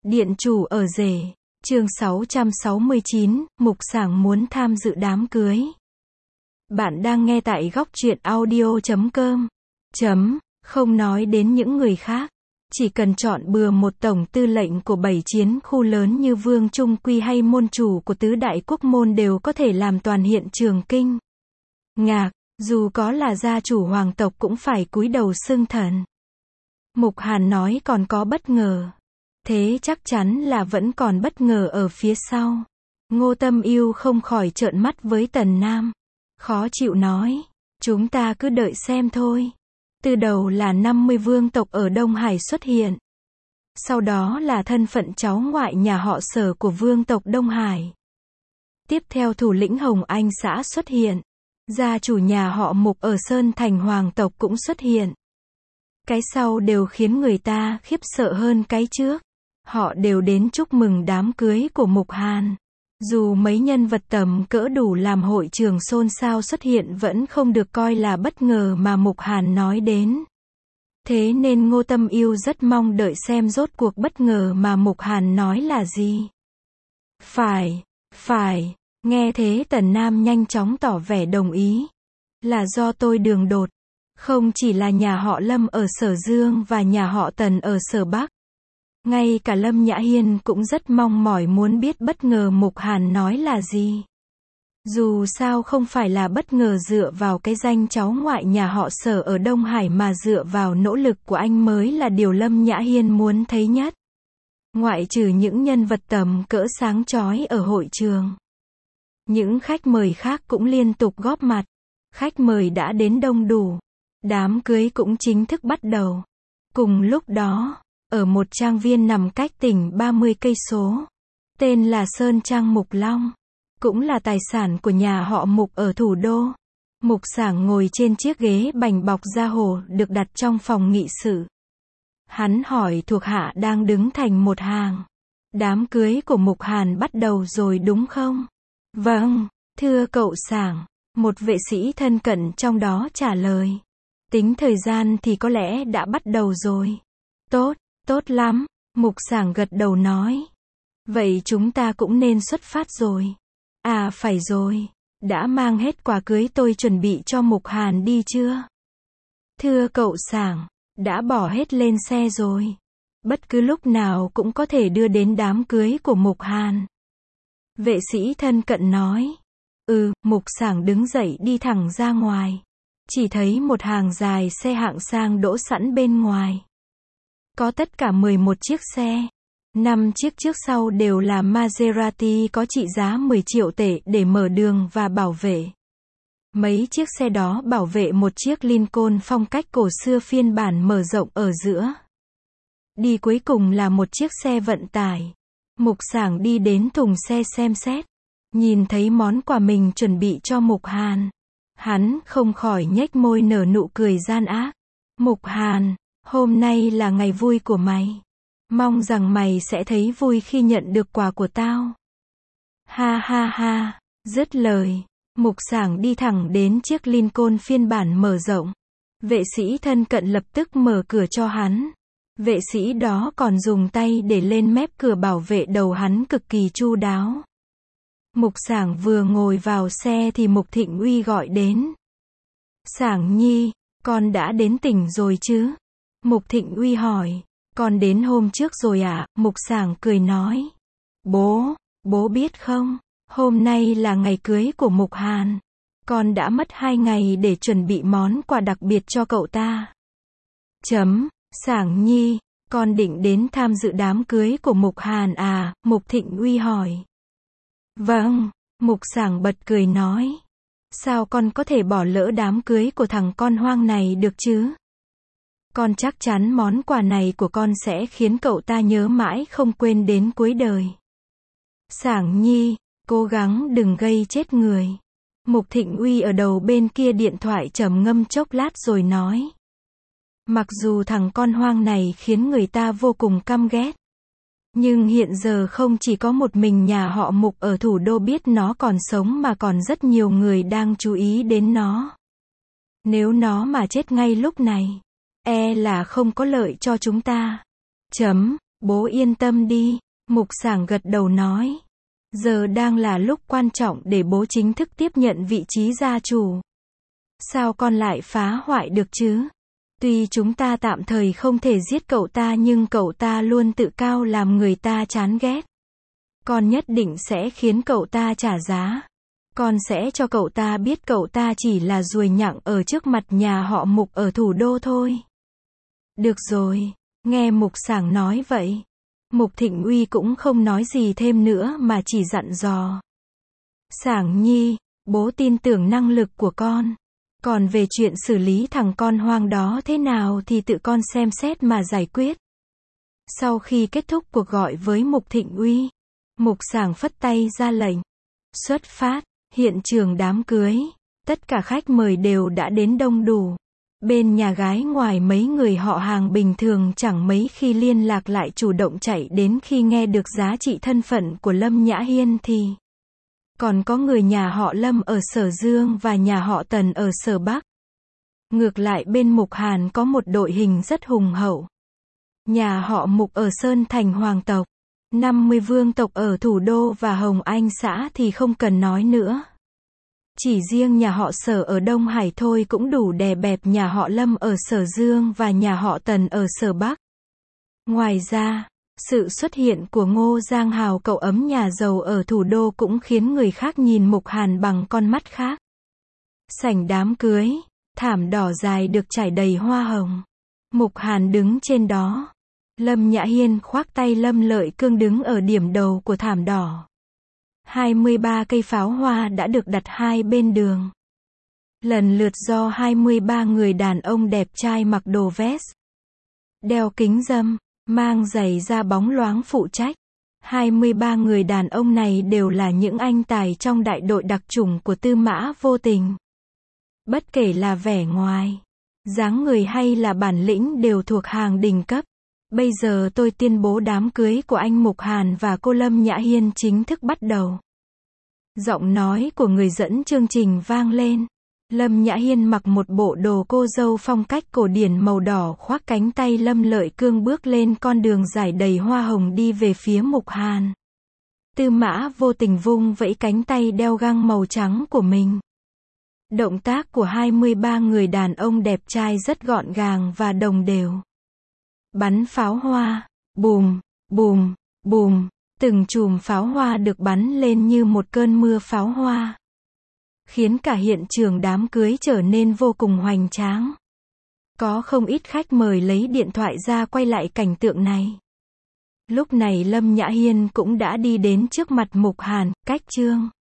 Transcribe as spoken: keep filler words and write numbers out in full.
Điện chủ ở rể. Chương sáu trăm sáu mươi chín, Mục Sảng muốn tham dự đám cưới. Bạn đang nghe tại góc truyện audio chấm com. Chấm, không nói đến những người khác. Chỉ cần chọn bừa một tổng tư lệnh của bảy chiến khu lớn như Vương Trung Quy hay môn chủ của tứ đại quốc môn đều có thể làm toàn hiện trường kinh ngạc, dù có là gia chủ hoàng tộc cũng phải cúi đầu xưng thần. Mục Hàn nói còn có bất ngờ. Thế chắc chắn là vẫn còn bất ngờ ở phía sau. Ngô Tâm Ưu không khỏi trợn mắt với Tần Nam. Khó chịu nói, chúng ta cứ đợi xem thôi. Từ đầu là năm mươi vương tộc ở Đông Hải xuất hiện. Sau đó là thân phận cháu ngoại nhà họ Sở của vương tộc Đông Hải. Tiếp theo thủ lĩnh Hồng Anh xã xuất hiện. Gia chủ nhà họ Mục ở Sơn Thành hoàng tộc cũng xuất hiện. Cái sau đều khiến người ta khiếp sợ hơn cái trước. Họ đều đến chúc mừng đám cưới của Mục Hàn. Dù mấy nhân vật tầm cỡ đủ làm hội trường xôn xao xuất hiện vẫn không được coi là bất ngờ mà Mục Hàn nói đến. Thế nên Ngô Tâm Ưu rất mong đợi xem rốt cuộc bất ngờ mà Mục Hàn nói là gì. Phải, phải, nghe thế Tần Nam nhanh chóng tỏ vẻ đồng ý. Là do tôi đường đột. Không chỉ là nhà họ Lâm ở Sở Dương và nhà họ Tần ở Sở Bắc. Ngay cả Lâm Nhã Hiên cũng rất mong mỏi muốn biết bất ngờ Mục Hàn nói là gì. Dù sao không phải là bất ngờ dựa vào cái danh cháu ngoại nhà họ Sở ở Đông Hải mà dựa vào nỗ lực của anh mới là điều Lâm Nhã Hiên muốn thấy nhất. Ngoại trừ những nhân vật tầm cỡ sáng chói ở hội trường. Những khách mời khác cũng liên tục góp mặt. Khách mời đã đến đông đủ. Đám cưới cũng chính thức bắt đầu. Cùng lúc đó, ở một trang viên nằm cách tỉnh ba mươi cây số, tên là Sơn Trang Mục Long, cũng là tài sản của nhà họ Mục ở thủ đô. Mục Sảng ngồi trên chiếc ghế bành bọc da hổ được đặt trong phòng nghị sự. Hắn hỏi thuộc hạ đang đứng thành một hàng. Đám cưới của Mục Hàn bắt đầu rồi đúng không? Vâng, thưa cậu Sảng, một vệ sĩ thân cận trong đó trả lời. Tính thời gian thì có lẽ đã bắt đầu rồi. Tốt, tốt lắm, Mục Sảng gật đầu nói. Vậy chúng ta cũng nên xuất phát rồi. À phải rồi, đã mang hết quà cưới tôi chuẩn bị cho Mục Hàn đi chưa? Thưa cậu Sảng, đã bỏ hết lên xe rồi. Bất cứ lúc nào cũng có thể đưa đến đám cưới của Mục Hàn. Vệ sĩ thân cận nói. Ừ, Mục Sảng đứng dậy đi thẳng ra ngoài. Chỉ thấy một hàng dài xe hạng sang đỗ sẵn bên ngoài. Có tất cả mười một chiếc xe. năm chiếc trước sau đều là Maserati có trị giá mười triệu tệ để mở đường và bảo vệ. Mấy chiếc xe đó bảo vệ một chiếc Lincoln phong cách cổ xưa phiên bản mở rộng ở giữa. Đi cuối cùng là một chiếc xe vận tải. Mục Sảng đi đến thùng xe xem xét. Nhìn thấy món quà mình chuẩn bị cho Mục Hàn. Hắn không khỏi nhếch môi nở nụ cười gian ác. Mục Hàn, hôm nay là ngày vui của mày. Mong rằng mày sẽ thấy vui khi nhận được quà của tao. Ha ha ha, dứt lời. Mục Sảng đi thẳng đến chiếc Lincoln phiên bản mở rộng. Vệ sĩ thân cận lập tức mở cửa cho hắn. Vệ sĩ đó còn dùng tay để lên mép cửa bảo vệ đầu hắn cực kỳ chu đáo. Mục Sảng vừa ngồi vào xe thì Mục Thịnh Uy gọi đến. Sảng Nhi, con đã đến tỉnh rồi chứ? Mục Thịnh Uy hỏi. Con đến hôm trước rồi ạ, à? Mục Sảng cười nói. Bố, bố biết không, hôm nay là ngày cưới của Mục Hàn. Con đã mất hai ngày để chuẩn bị món quà đặc biệt cho cậu ta. Chấm, Sảng Nhi, con định đến tham dự đám cưới của Mục Hàn à? Mục Thịnh Uy hỏi. Vâng, Mục Sảng bật cười nói. Sao con có thể bỏ lỡ đám cưới của thằng con hoang này được chứ? Con chắc chắn món quà này của con sẽ khiến cậu ta nhớ mãi không quên đến cuối đời. Sảng Nhi, cố gắng đừng gây chết người. Mục Thịnh Uy ở đầu bên kia điện thoại trầm ngâm chốc lát rồi nói. Mặc dù thằng con hoang này khiến người ta vô cùng căm ghét. Nhưng hiện giờ không chỉ có một mình nhà họ Mục ở thủ đô biết nó còn sống mà còn rất nhiều người đang chú ý đến nó. Nếu nó mà chết ngay lúc này, e là không có lợi cho chúng ta. Chấm, Bố yên tâm đi, Mục Sảng gật đầu nói. Giờ đang là lúc quan trọng để bố chính thức tiếp nhận vị trí gia chủ. Sao con lại phá hoại được chứ? Tuy chúng ta tạm thời không thể giết cậu ta nhưng cậu ta luôn tự cao làm người ta chán ghét. Con nhất định sẽ khiến cậu ta trả giá. Con sẽ cho cậu ta biết cậu ta chỉ là ruồi nhặng ở trước mặt nhà họ Mục ở thủ đô thôi. Được rồi, nghe Mục Sảng nói vậy. Mục Thịnh Uy cũng không nói gì thêm nữa mà chỉ dặn dò. Sảng nhi, bố tin tưởng năng lực của con. Còn về chuyện xử lý thằng con hoang đó thế nào thì tự con xem xét mà giải quyết. Sau khi kết thúc cuộc gọi với Mục Thịnh Uy, Mục Sảng phất tay ra lệnh. Xuất phát, hiện trường đám cưới. Tất cả khách mời đều đã đến đông đủ. Bên nhà gái ngoài mấy người họ hàng bình thường chẳng mấy khi liên lạc lại chủ động chạy đến khi nghe được giá trị thân phận của Lâm Nhã Hiên thì. Còn có người nhà họ Lâm ở Sở Dương và nhà họ Tần ở Sở Bắc. Ngược lại bên Mục Hàn có một đội hình rất hùng hậu. Nhà họ Mục ở Sơn Thành hoàng tộc, năm mươi vương tộc ở thủ đô và Hồng Anh xã thì không cần nói nữa. Chỉ riêng nhà họ Sở ở Đông Hải thôi cũng đủ đè bẹp nhà họ Lâm ở Sở Dương và nhà họ Tần ở Sở Bắc. Ngoài ra, sự xuất hiện của Ngô Giang Hào cậu ấm nhà giàu ở thủ đô cũng khiến người khác nhìn Mục Hàn bằng con mắt khác. Sảnh đám cưới, thảm đỏ dài được trải đầy hoa hồng. Mục Hàn đứng trên đó. Lâm Nhã Hiên khoác tay Lâm Lợi Cương đứng ở điểm đầu của thảm đỏ. hai mươi ba cây pháo hoa đã được đặt hai bên đường. Lần lượt do hai mươi ba người đàn ông đẹp trai mặc đồ vest, đeo kính râm, mang giày da bóng loáng phụ trách. hai mươi ba người đàn ông này đều là những anh tài trong đại đội đặc chủng của Tư Mã Vô Tình. Bất kể là vẻ ngoài, dáng người hay là bản lĩnh đều thuộc hàng đỉnh cấp. Bây giờ tôi tuyên bố đám cưới của anh Mục Hàn và cô Lâm Nhã Hiên chính thức bắt đầu. Giọng nói của người dẫn chương trình vang lên. Lâm Nhã Hiên mặc một bộ đồ cô dâu phong cách cổ điển màu đỏ khoác cánh tay Lâm Lợi Cương bước lên con đường dài đầy hoa hồng đi về phía Mục Hàn. Tư Mã Vô Tình vung vẫy cánh tay đeo găng màu trắng của mình. Động tác của hai mươi ba người đàn ông đẹp trai rất gọn gàng và đồng đều. Bắn pháo hoa, bùm, bùm, bùm, từng chùm pháo hoa được bắn lên như một cơn mưa pháo hoa, khiến cả hiện trường đám cưới trở nên vô cùng hoành tráng. Có không ít khách mời lấy điện thoại ra quay lại cảnh tượng này. Lúc này Lâm Nhã Hiên cũng đã đi đến trước mặt Mục Hàn, cách chương